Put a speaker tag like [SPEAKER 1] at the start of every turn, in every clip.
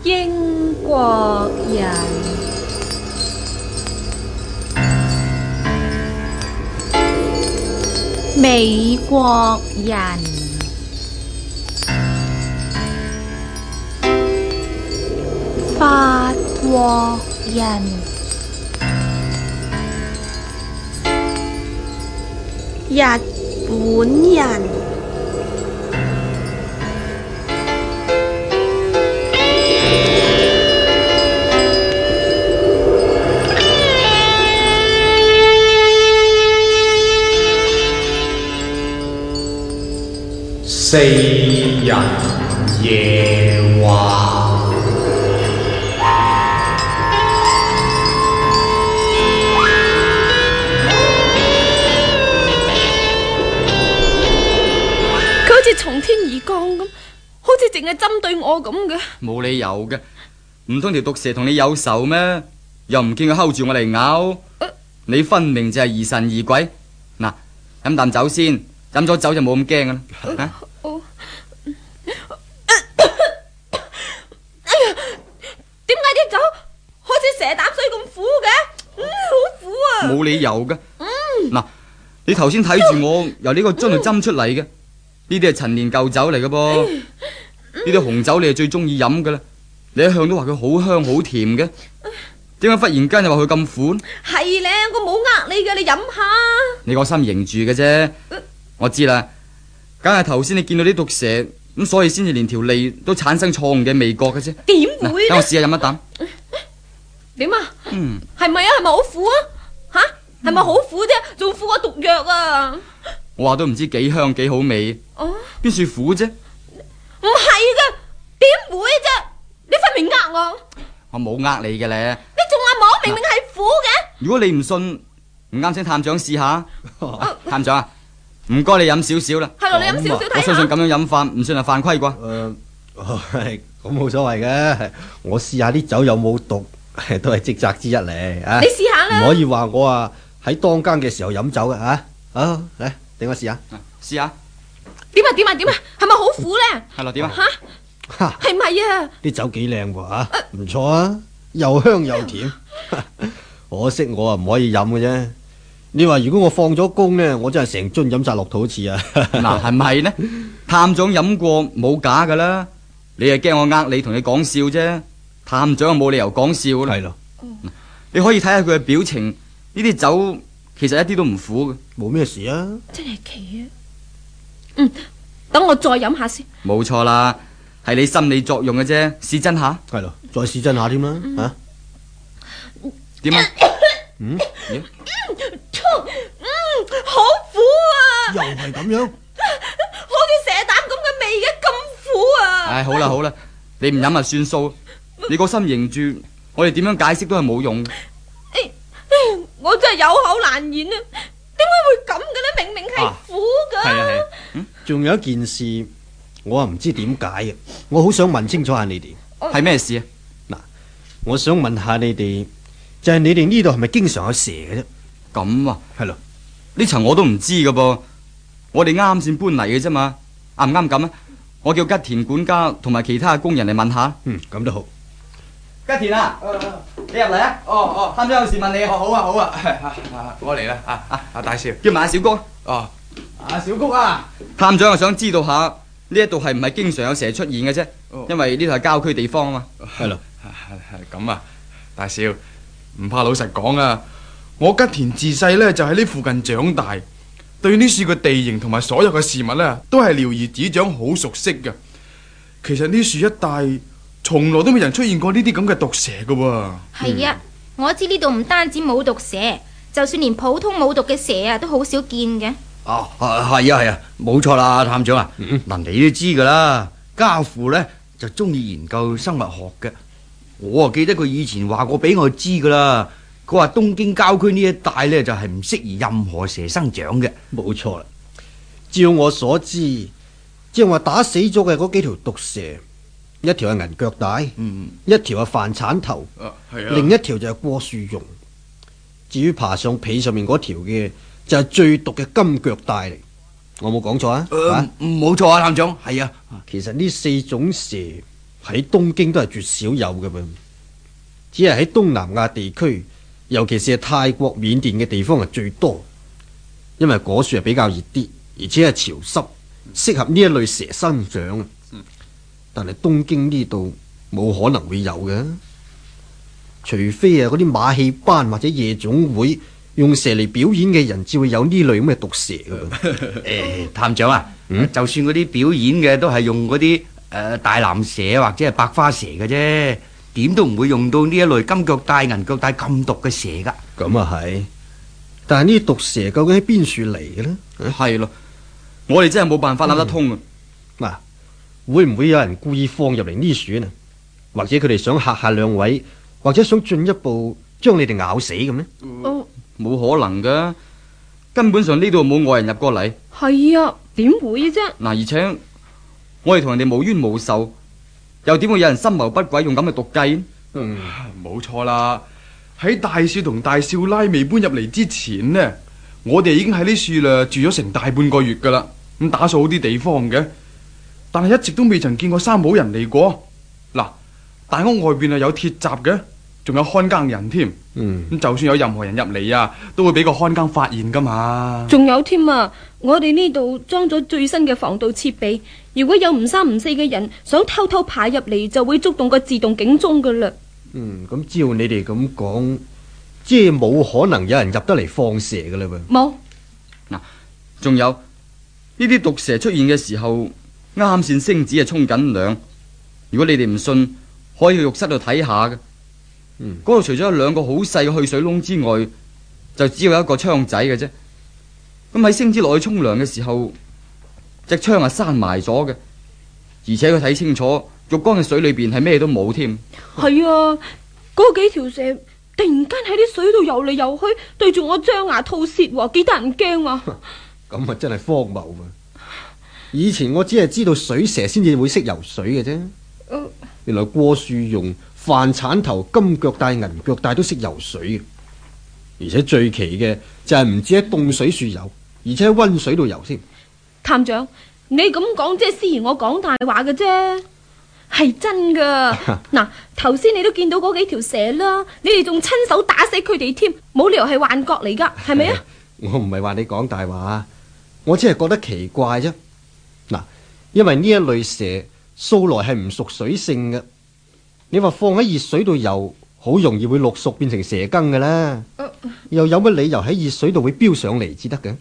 [SPEAKER 1] 英國人，美國人，法國人，日本人。
[SPEAKER 2] 四人夜話。
[SPEAKER 3] 佢好似從天而降咁，好似淨係針對我咁嘅。
[SPEAKER 4] 冇理由嘅，唔通條毒蛇同你有仇咩？又唔見佢睺住我嚟咬，你分明就係疑神疑鬼。嗱，飲啖酒先，飲咗酒就冇咁驚噶啦。
[SPEAKER 3] 哎呀，點解啲酒好似蛇膽水咁苦嘅？好苦啊！
[SPEAKER 4] 冇理由嘅。嗱，你頭先睇住我由呢個樽度斟出嚟嘅，呢啲係陳年舊酒嚟嘅噃。呢啲紅酒你係最中意飲噶啦，你一向都話佢好香好甜嘅，點解忽然間又話佢咁苦？
[SPEAKER 3] 係咧，我冇呃你嘅，你飲下。
[SPEAKER 4] 你個心凝住嘅啫，我知啦，梗係頭先你見到啲毒蛇咁，所以先至連條脷都產生錯誤嘅味覺嘅啫。
[SPEAKER 3] 點會？
[SPEAKER 4] 等我試下飲一啖。
[SPEAKER 3] 點啊？係咪啊？係咪好苦啊？吓，係咪好苦啫？仲苦過毒藥啊！
[SPEAKER 4] 我話都唔知幾香幾好味，邊算苦啫？
[SPEAKER 3] 唔係噶，點會啫？你分明呃我。
[SPEAKER 4] 我冇呃你嘅咧。
[SPEAKER 3] 你仲話我明明係苦嘅？
[SPEAKER 4] 如果你唔信，唔啱請探長試下。探長啊，唔該你飲少少啦。
[SPEAKER 3] 係咯，你飲少少睇下。
[SPEAKER 4] 我相信咁樣飲法唔算係犯規啩。
[SPEAKER 5] 咁冇所謂嘅，我試下啲酒有冇毒，都係職責之一嚟啊！
[SPEAKER 3] 你試下啦。
[SPEAKER 5] 唔可以話我啊喺當更嘅時候飲酒嘅啊！好嚟，等我試下。
[SPEAKER 4] 試下。
[SPEAKER 3] 點啊？係咪好苦咧？
[SPEAKER 4] 係咯，點啊？
[SPEAKER 3] 吓，係咪啊？
[SPEAKER 5] 啲酒幾靚喎啊！唔錯啊，又香又甜。可惜我啊唔可以飲嘅啫。你話如果我放咗工呢，我真係成樽飲晒落肚似啊！
[SPEAKER 4] 嗱，係咪呢？探長飲過冇假噶啦，你係驚我呃你同你講笑啫。探長冇理由講笑啦。
[SPEAKER 5] 係咯，
[SPEAKER 4] 你可以睇下佢嘅表情，呢啲酒其實一啲都唔苦嘅。
[SPEAKER 5] 冇咩事啊。
[SPEAKER 3] 真係奇啊！等我再飲下先。
[SPEAKER 4] 冇錯啦，係你心理作用嘅啫，試真下。
[SPEAKER 5] 係咯，再試真下添啦。啊？
[SPEAKER 4] 點啊？
[SPEAKER 3] 好苦啊！
[SPEAKER 5] 又係咁樣，
[SPEAKER 3] 好似蛇膽咁嘅味嘅，咁苦啊！
[SPEAKER 4] 唉，好啦好啦，你唔飲就算數，你個心凝住，我哋點樣解釋都係冇用。
[SPEAKER 3] 我真係有口難言啊！點解會咁嘅呢？明明係苦噶。
[SPEAKER 5] 係啊。仲有一件事，我啊唔知點解嘅，我好想問清楚下你哋。
[SPEAKER 4] 係咩事啊？
[SPEAKER 5] 嗱，我想問下你哋，就係你哋呢度係咪經常有蛇嘅啫？
[SPEAKER 4] 咁啊，
[SPEAKER 5] 係咯，
[SPEAKER 4] 呢層我都唔知噶噃，我哋啱先搬嚟嘅啫嘛，啱唔啱咁啊？我叫吉田管家同埋其他嘅工人嚟問下。
[SPEAKER 5] 咁都好。
[SPEAKER 4] 吉田啊，你入嚟啊！探長有事問你。
[SPEAKER 6] 好啊，我嚟啦。大少，
[SPEAKER 4] 叫埋阿小哥。
[SPEAKER 6] 阿小谷啊，
[SPEAKER 4] 探長又想知道下呢一度係唔係經常有蛇出現嘅啫，因為呢度係郊區地方啊嘛。
[SPEAKER 5] 係咯，
[SPEAKER 6] 係咁啊，大少唔怕老實講啊，我吉田自細呢就喺呢附近長大，對呢處嘅地形同埋所有嘅事物呢都係了如指掌，好熟悉嘅。其實呢處一帶從來都冇人出現過呢啲咁嘅毒蛇噶喎。
[SPEAKER 7] 係啊，我知呢度唔單止冇毒蛇，就算連普通冇毒嘅蛇啊，都好少見嘅。
[SPEAKER 8] 係啊，冇錯啦，探長啊，嗱你都知噶啦，家父呢就中意研究生物學嘅，我啊記得佢以前話過俾我知噶啦，佢話東京郊區呢一帶呢就係唔適宜任何蛇生長嘅。
[SPEAKER 5] 冇錯啦。照我所知，即係話打死咗嘅嗰幾條毒蛇，一條係銀腳帶，一條係飯鏟頭，另一條就係過樹茸。至於爬上被上面嗰條嘅，就係最毒嘅金腳帶嚟。我冇講錯啊？
[SPEAKER 8] 冇錯啊，探長，係啊。
[SPEAKER 5] 其實呢4種蛇喺東京都係絕少有嘅噃，只係喺東南亞地區，尤其是係泰國、緬甸嘅地方係最多，因為嗰處係比較熱啲，而且係潮濕，適合呢一類蛇生長。但係東京呢度冇可能會有嘅，除非係嗰啲馬戲班或者夜總會用蛇嚟表演嘅人，至會有呢類咁嘅毒蛇嘅。
[SPEAKER 8] 探長啊，就算嗰啲表演嘅都係用嗰啲大藍蛇或者係白花蛇嘅啫，點都唔會用到呢一類金腳帶、銀腳帶咁毒嘅蛇噶。
[SPEAKER 5] 咁啊係，但係呢啲毒蛇究竟喺邊處嚟嘅呢？
[SPEAKER 4] 係咯，我哋真係冇辦法諗得通啊！
[SPEAKER 5] 嗱，會唔會有人故意放入嚟呢處呢？或者佢哋想嚇下兩位，或者想進一步將你哋咬死咁呢？
[SPEAKER 4] 冇可能噶，根本上呢度冇外人入過嚟。
[SPEAKER 3] 係啊，點會啫？
[SPEAKER 4] 嗱，而且我哋同人哋無冤無仇，又點會有人深謀不軌用咁嘅毒計？
[SPEAKER 6] 冇錯啦。喺大少同大少拉未搬入嚟之前呢，我哋已經喺呢處啦住咗成大半個月噶啦，咁打掃好啲地方嘅，但係一直都未曾見過三寶人嚟過。嗱，大屋外邊有鐵閘嘅，仲有看更人添。咁就算有任何人入嚟啊，都會俾個看更發現噶嘛。
[SPEAKER 3] 仲有添啊，我哋呢度裝咗最新嘅防盜設備，如果有唔三唔四嘅人想偷偷爬入嚟，就會觸動個自動警鐘噶啦。
[SPEAKER 5] 咁照你哋咁講，即係冇可能有人入得嚟放蛇噶啦噃。
[SPEAKER 3] 冇。
[SPEAKER 4] 嗱，仲有呢啲毒蛇出現嘅時候，啱先星子係沖緊涼。如果你哋唔信，可以去浴室度睇下嘅。嗰度除咗有兩個好細嘅去水窿之外，就只有一個窗仔嘅啫。咁喺星子落去沖涼嘅時候，隻窗係閂埋咗嘅，而且佢睇清楚浴缸嘅水裏邊係咩都冇添。
[SPEAKER 3] 係啊，嗰幾條蛇突然間喺啲水度游嚟游去，對住我張牙吐舌，幾得人驚啊！
[SPEAKER 5] 咁啊真係荒謬啊！以前我只係知道水蛇先至會識游水嘅啫，原來過樹蓉、飯鏟頭、金腳帶、銀腳帶都識游水嘅，而且最奇嘅就係唔止喺凍水處游，而且喺溫水度游添。
[SPEAKER 3] 探長，你咁講即係思疑我講大話嘅啫，係真噶。嗱，頭先你都見到嗰幾條蛇啦，你哋仲親手打死佢哋添，冇理由係幻覺嚟噶，係咪啊？
[SPEAKER 5] 我唔係話你講大話，我只係覺得奇怪啫。嗱，因為呢一類蛇素來係唔屬水性嘅，你話放喺熱水度游，好容易會淥熟變成蛇羹嘅啦。又有乜理由喺熱水度會飆上嚟至得嘅？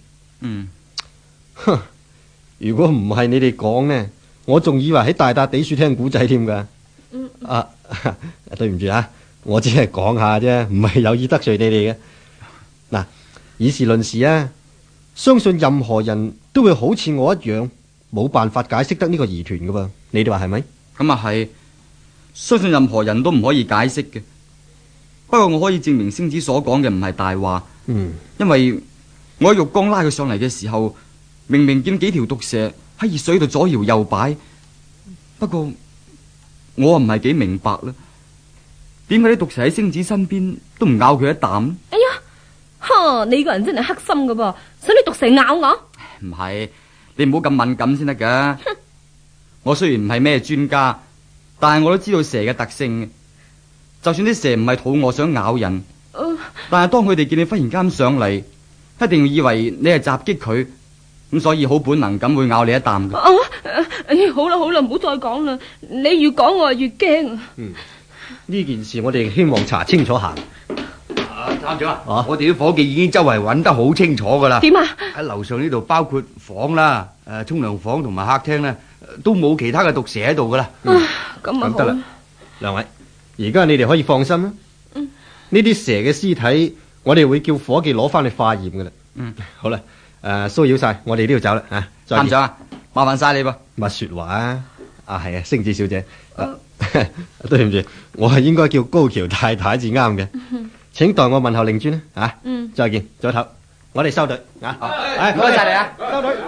[SPEAKER 5] 如果唔係你哋講呢，我仲以為喺大笪地處聽古仔添噶。對唔住啊，我只係講下啫，唔係有意得罪你哋嘅。嗱，以事論事啊，相信任何人都會好似我一樣，冇辦法解釋得呢個疑團噶噃。你哋話係咪？
[SPEAKER 4] 咁啊係，相信任何人都唔可以解釋嘅。不過我可以證明星子所講嘅唔係大話。因為我喺浴缸拉佢上嚟嘅時候，明明見幾條毒蛇喺熱水度左搖右擺。不過我唔係幾明白啦，點解啲毒蛇喺星子身邊都唔咬佢一啖？
[SPEAKER 3] 哎呀，你個人真係黑心噶噃，想啲毒蛇咬我？
[SPEAKER 4] 唔係，你唔好咁敏感先得噶。我雖然唔係咩專家，但係我都知道蛇嘅特性。就算啲蛇唔係肚餓想咬人，但係當佢哋見你忽然間上嚟，一定以為你係襲擊佢，咁所以好本能咁會咬你一啖嘅。
[SPEAKER 3] 好啦好啦，唔好再講啦，你越講我越驚。
[SPEAKER 5] 呢件事我哋希望查清楚下。
[SPEAKER 8] 探長啊，我哋啲伙計已經周圍揾得好清楚噶啦。
[SPEAKER 3] 點啊？
[SPEAKER 8] 喺樓上呢度包括房啦、沖涼房同埋客廳咧，都冇其他嘅毒蛇喺度噶啦。
[SPEAKER 3] 咁
[SPEAKER 5] 得啦，兩位，而家你哋可以放心啦。呢啲蛇嘅屍體，我哋會叫伙計攞翻去化驗噶啦。好啦，騷擾晒，我哋都要走啦。
[SPEAKER 4] 探長啊，麻煩晒你噃。
[SPEAKER 5] 乜說話啊？係啊，星子小姐，對唔住，我係應該叫高橋太太至啱嘅。請代我問候令尊啦。再見，早唞，我哋收隊。唔該晒你啊，收隊。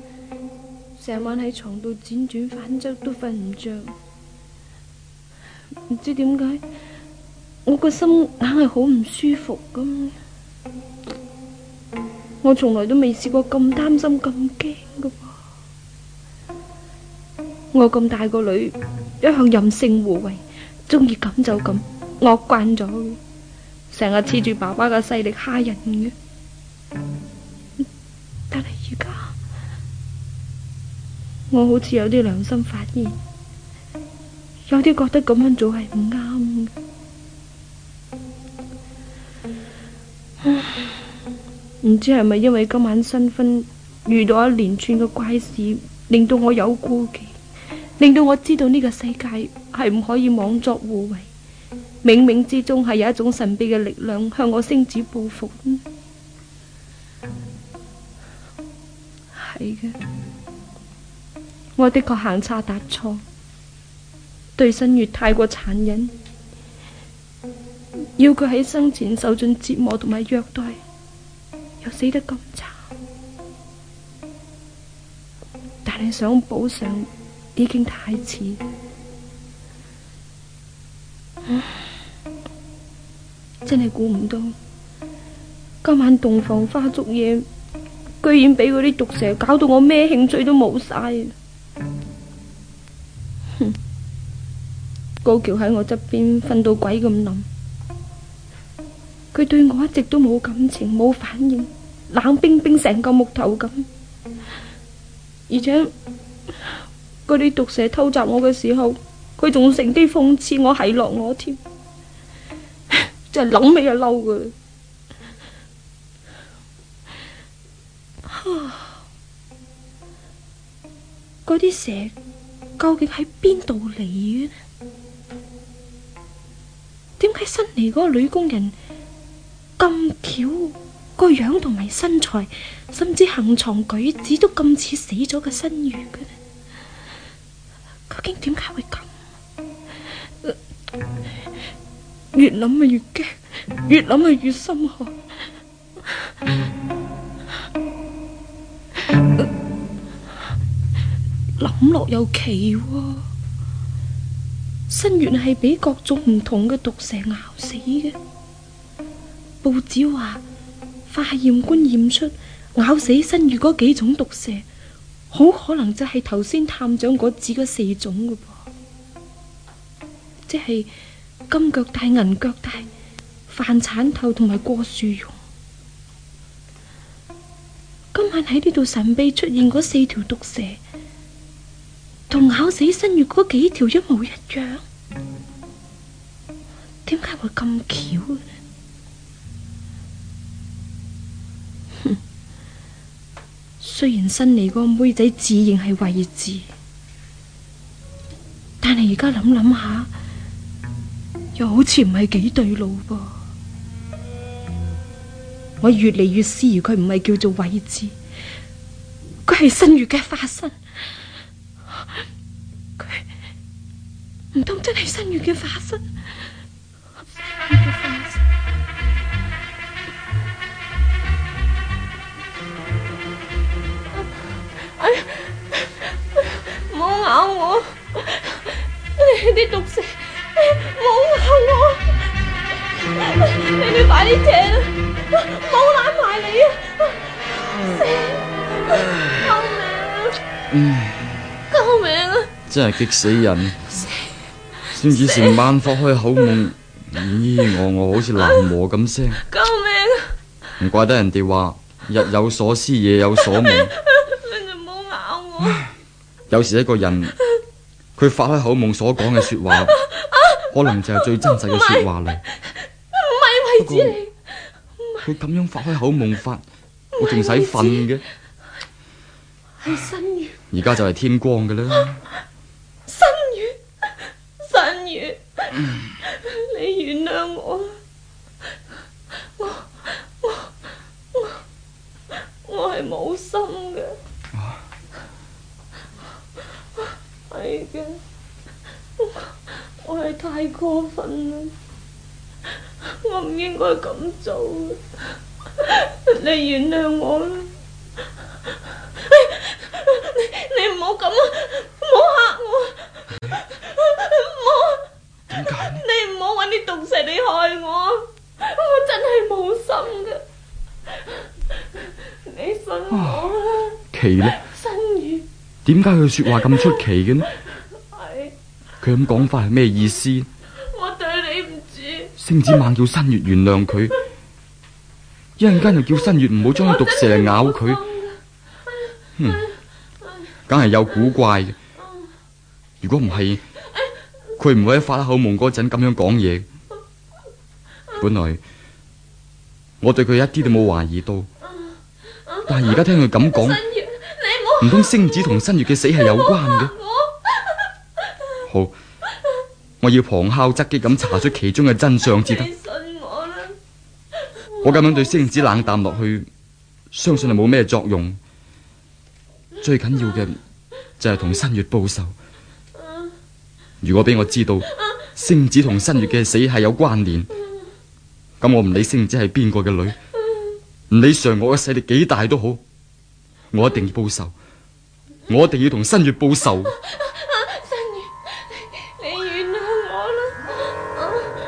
[SPEAKER 3] 成晚喺床度輾轉反側都瞓唔着， 唔知點解我個心硬係好唔舒服咁。我從來都未試過咁擔心咁驚噶噃。我咁大個女一向任性胡為，中意咁就咁，惡慣咗嘅，成日恃住爸爸嘅勢力蝦人嘅。但係而家我好似有啲良心發現，有啲覺得咁樣做係唔啱嘅。唔知係咪因為今晚新婚遇到一連串嘅怪事，令到我有顧忌，令到我知道呢個世界係唔可以妄作胡為，冥冥之中係有一種神秘嘅力量向我星子報復。係嘅，我的確行差踏錯，對新月太過殘忍，要佢喺生前受盡折磨同埋虐待，又死得咁慘。但係想補償已經太遲。真係估唔到今晚洞房花燭夜，居然俾嗰啲毒蛇搞到我咩興趣都冇晒。高橋喺我側邊瞓到鬼咁冧，佢對我一直都冇感情冇反應，冷冰冰成個木頭咁。而且嗰啲毒蛇偷襲我嘅時候，佢仲乘機諷刺我係落我添，真係諗起就嬲噶。嗰啲蛇究竟喺邊度嚟嘅呢？點解新嚟嗰個女工人咁巧，個樣同埋身材，甚至行床舉止都咁似死咗嘅新月嘅呢？究竟點解會咁？越諗啊越驚，越諗啊越心寒。諗落又奇喎，新月係俾各種唔同嘅毒蛇咬死嘅。報紙話化驗官驗出咬死新月嗰幾種毒蛇，好可能就係頭先探長嗰指嗰4種嘅噃，即係金腳帶、銀腳帶、飯鏟頭同埋過樹茸。今晚喺呢度神秘出現嗰4條毒蛇，同咬死新月嗰幾條一模一樣，點解會咁巧呢？雖然新嚟嗰個妹仔自認係位置，但係而家諗諗下，又好似唔係幾對路噃。我越嚟越思疑佢唔係叫做位置，佢係新月嘅化身。唔通真係新月嘅化身？唔好咬我！你啲毒蛇，唔好咬我！你哋快啲扯啦，唔好攬埋你啊！救命啊！救命啊！
[SPEAKER 4] 真係激死人！先至成晚發開口夢，我好似喃嘸咁聲。
[SPEAKER 3] 救命！
[SPEAKER 4] 唔怪得人哋話日有所思夜有所夢。
[SPEAKER 3] 你就唔好咬我。
[SPEAKER 4] 有時一個人佢發開口夢所講嘅說話，可能就係最真實嘅說話嚟。
[SPEAKER 3] 唔係位置嚟。
[SPEAKER 4] 佢咁樣發開口夢法，我仲使瞓嘅？
[SPEAKER 3] 係新月。
[SPEAKER 4] 而家就係天光嘅啦。
[SPEAKER 3] 新月，你原諒我，我係冇心嘅，係嘅，我係太過分啦，我唔應該咁做，你原諒我啦，你唔好咁啊，唔好嚇我。
[SPEAKER 4] 點解
[SPEAKER 3] 毒蛇，你害我真係冇心噶。你信我啦。
[SPEAKER 4] 奇呢？
[SPEAKER 3] 新月，
[SPEAKER 4] 點解佢說話咁出奇嘅呢？
[SPEAKER 3] 係
[SPEAKER 4] 佢咁講法係咩意思？
[SPEAKER 3] 我對你唔住。
[SPEAKER 4] 星子猛叫新月原諒佢，一陣間又叫新月唔好將啲毒蛇嚟咬佢。梗係有古怪嘅。如果唔係，佢唔會喺發口夢嗰陣咁樣講嘢。本來我對佢一啲都冇懷疑到，但係而家聽佢咁講，唔通星子同新月嘅死係有關嘅？好，我要旁敲側擊咁查出其中嘅真相至得。我咁樣對星子冷淡落去，相信係冇咩作用。最緊要嘅就係同新月報仇。如果俾我知道星子同新月嘅死係有關聯，咁我唔理星子係邊個嘅女，唔理嫦娥嘅勢力幾大都好，我一定要報仇，我一定要同新月報仇。
[SPEAKER 3] 新月，你原諒我啦。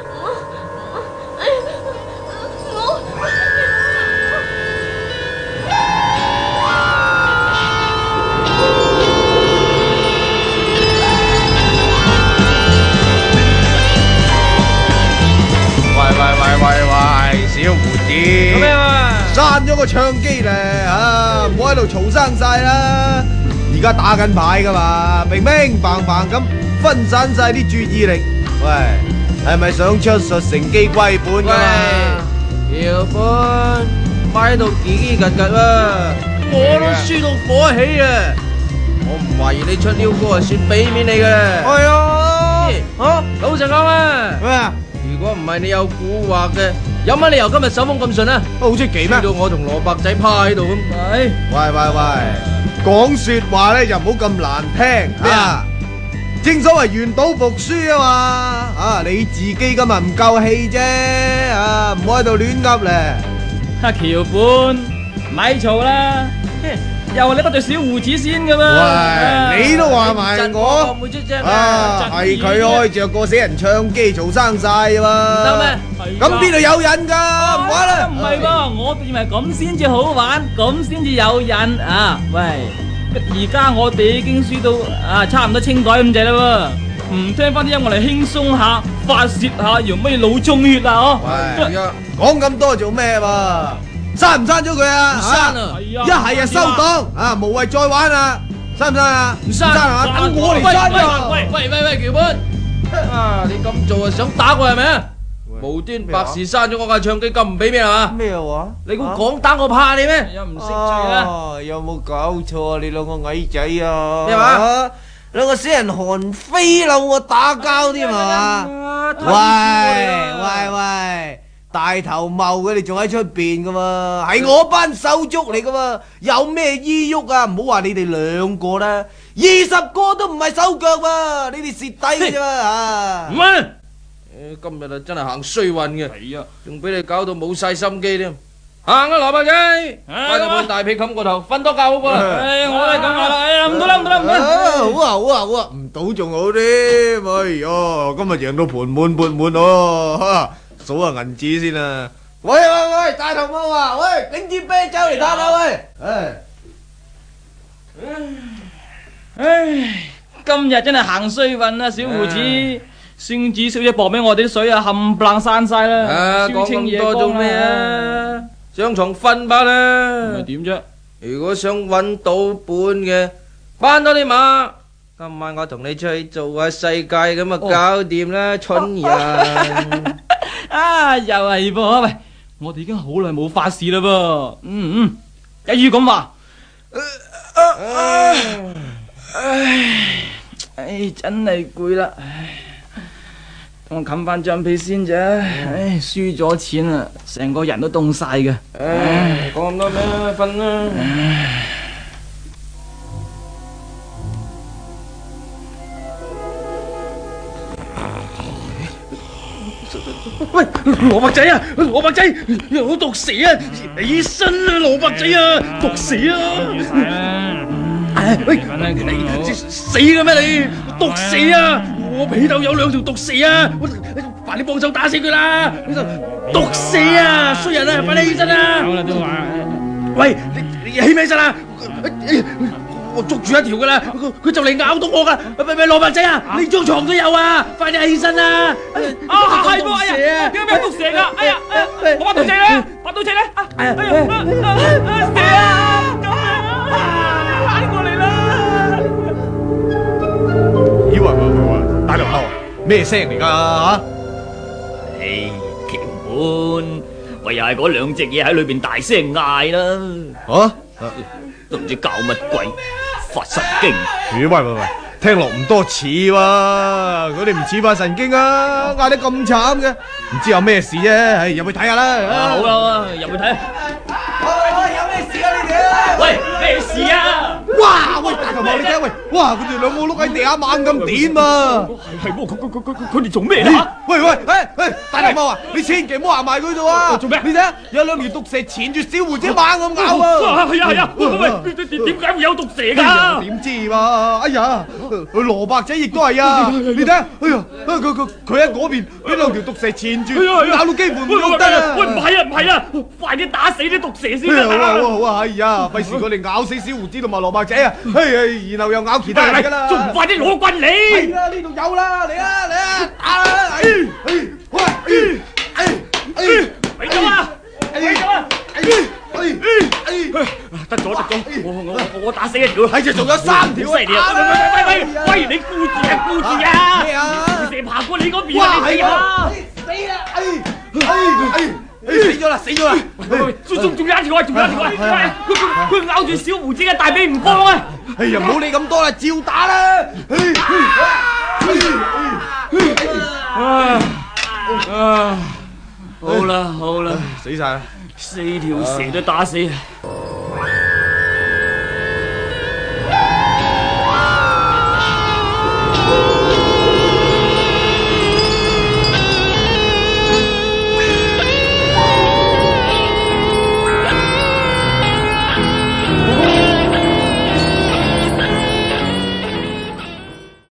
[SPEAKER 9] 喂，小胡子，做咩啊？閂咗個唱機咧啊！唔好喺度嘈生晒啦！而家打緊牌噶嘛，明明白白咁分散晒啲注意力。喂，係咪想出術乘機歸本噶嘛？
[SPEAKER 10] 姚本，咪喺度嘰嘰格格啦！我都輸到火起啊！我唔懷疑你出撩哥係算俾面你嘅。
[SPEAKER 9] 係啊，
[SPEAKER 10] 老實講啊！
[SPEAKER 9] 咩啊？
[SPEAKER 10] 如果唔係你有蠱惑嘅，有乜理由今日手風咁順啊？
[SPEAKER 9] 好出奇咩？
[SPEAKER 10] 到我同羅伯仔趴喺度咁。
[SPEAKER 9] 喂，講說話咧就唔好咁難聽。咩啊？正所謂願賭服輸啊嘛。啊，你自己今日唔夠氣啫。啊，唔好喺度亂噏咧。
[SPEAKER 11] 阿橋本，咪嘈啦！又話你得罪小胡子先噶嘛？
[SPEAKER 9] 喂，你都話埋我啊！係佢開着個死人唱機嘈生晒啫嘛？
[SPEAKER 11] 得咩？
[SPEAKER 9] 咁邊度有癮噶？唔玩啦！
[SPEAKER 11] 唔係噃，我以為咁先至好玩，咁先至有癮啊！喂，而家我哋已經輸到差唔多清袋咁滯啦喎，唔聽翻啲音樂嚟輕鬆下、發泄下，用乜嘢腦充血啊？
[SPEAKER 9] 喂，講咁多做咩噃？刪唔刪咗佢啊？
[SPEAKER 10] 刪啊！
[SPEAKER 9] 一係啊收檔啊，無謂再玩啦！刪唔刪啊？
[SPEAKER 10] 唔刪
[SPEAKER 9] 啊！等我嚟刪啊！
[SPEAKER 10] 喂，橋本啊！你咁做啊，想打我係咪啊？無端白事刪咗我架唱機咁唔俾面係嘛？
[SPEAKER 9] 咩話？
[SPEAKER 10] 你估講打我怕你咩？
[SPEAKER 11] 又唔識罪啦！
[SPEAKER 9] 有冇搞錯啊？你兩個矮仔啊？
[SPEAKER 10] 咩話？
[SPEAKER 9] 兩個死人韓非嬲我打交添啊！喂！大頭茂嘅，你仲喺出邊噶嘛？係我班手足嚟噶嘛？有咩依喐啊？唔好話你哋兩個啦，20個都唔係手腳啊！你哋蝕底嘅啫嘛！
[SPEAKER 10] 唔係，今日啊真係行衰運嘅，係啊，仲俾你搞到冇晒心機添。行啊，蘿蔔仔，快啲幫大被冚個頭，瞓多覺好過啦。
[SPEAKER 11] 我都係咁話啦，唔得啦，
[SPEAKER 9] 好啊，唔賭仲好啲。哎呀，今日贏到盤滿缽滿哦！數下銀紙先啦！喂，大頭貓啊！喂，整支啤酒嚟嘆下喂！
[SPEAKER 11] 唉，今日真係行衰運啊，小胡子，星子小姐薄俾我哋啲水啊，冚唪唥散晒啦！
[SPEAKER 10] 講咁多做咩啊？上床瞓吧啦！
[SPEAKER 11] 咪點啫？
[SPEAKER 10] 如果想揾到本嘅，班多啲馬。今晚我同你出去做下世界咁啊，搞掂啦，蠢人！
[SPEAKER 11] 又係噃，喂，我哋已經好耐冇發事啦噃，一於咁話，真係攰啦，等我冚翻張被先啫，輸咗錢啊，成個人都凍晒嘅，
[SPEAKER 10] 講咁多咩？瞓啦。
[SPEAKER 11] 喂，蘿蔔仔啊，蘿蔔仔，有毒蛇啊！起身啊，蘿蔔仔啊，毒蛇啊！預晒啦！喂，你死嘅咩你？毒蛇啊！ 我被竇有2條毒蛇啊！快啲幫手打死佢啦！毒蛇啊，衰人啊，快啲起身啊！好啦，都話，喂，你起咩身啊？我捉住一條噶啦，佢就嚟咬到我噶！喂，蘿蔔仔啊，你張床都有啊！快啲起身啊！係喎，哎呀，點解咩毒蛇噶？哎呀，我把刀仔咧，把刀仔咧，哎呀，蛇啊！救命啊！快過嚟啦！
[SPEAKER 9] 咦喂，大龍頭咩聲嚟㗎嚇？
[SPEAKER 11] 唉，橋本，喂又係嗰2隻嘢喺裏邊大聲嗌啦！
[SPEAKER 9] 嚇，
[SPEAKER 11] 都唔知搞乜鬼，發神經！
[SPEAKER 9] 喂，聽落唔多似喎，佢哋唔似發神經啊，嗌得咁慘嘅，唔知有咩事啫，唉，入去睇下啦。
[SPEAKER 11] 好啦，入去睇下。
[SPEAKER 9] 有咩事啊你哋？
[SPEAKER 11] 喂，咩事啊？
[SPEAKER 9] 哇！喂，大頭毛你睇，喂，哇！佢哋2個碌喺地下猛咁點啊！
[SPEAKER 11] 係喎，佢哋做咩啊？
[SPEAKER 9] 喂，大頭毛啊，你千祈唔好行埋佢度啊！做咩？你睇下，有2條毒蛇纏住小胡子猛咁咬啊！
[SPEAKER 11] 係啊！喂，點解會有毒蛇㗎？
[SPEAKER 9] 點知嘛？哎呀，佢蘿蔔仔亦都係啊！你睇下，哎呀，佢喺嗰邊俾2條毒蛇纏住，咬到幾乎唔喐得啊！
[SPEAKER 11] 喂，唔係啊，快啲打死啲毒蛇先得
[SPEAKER 9] 啊！好啊，哎呀，費事佢哋咬死小胡子同埋蘿蔔仔啊！然後又咬其他人㗎啦！
[SPEAKER 11] 仲唔快啲攞棍嚟？
[SPEAKER 9] 係啦，呢度有啦，嚟啊，打啦！
[SPEAKER 11] 俾咗啊！得咗，我打死1條，
[SPEAKER 9] 係就仲有3條
[SPEAKER 11] 犀利啊！喂，你顧住啊！
[SPEAKER 9] 咩啊？
[SPEAKER 11] 蛇爬過你嗰邊啊！你啊！
[SPEAKER 9] 死咗啦！
[SPEAKER 11] 仲有一條啊！佢咬住小胡子嘅大髀唔放啊！
[SPEAKER 9] 哎呀，唔好理咁多啦，照打啦！
[SPEAKER 11] 好啦，
[SPEAKER 9] 死晒啦！
[SPEAKER 11] 4條蛇都打死啊！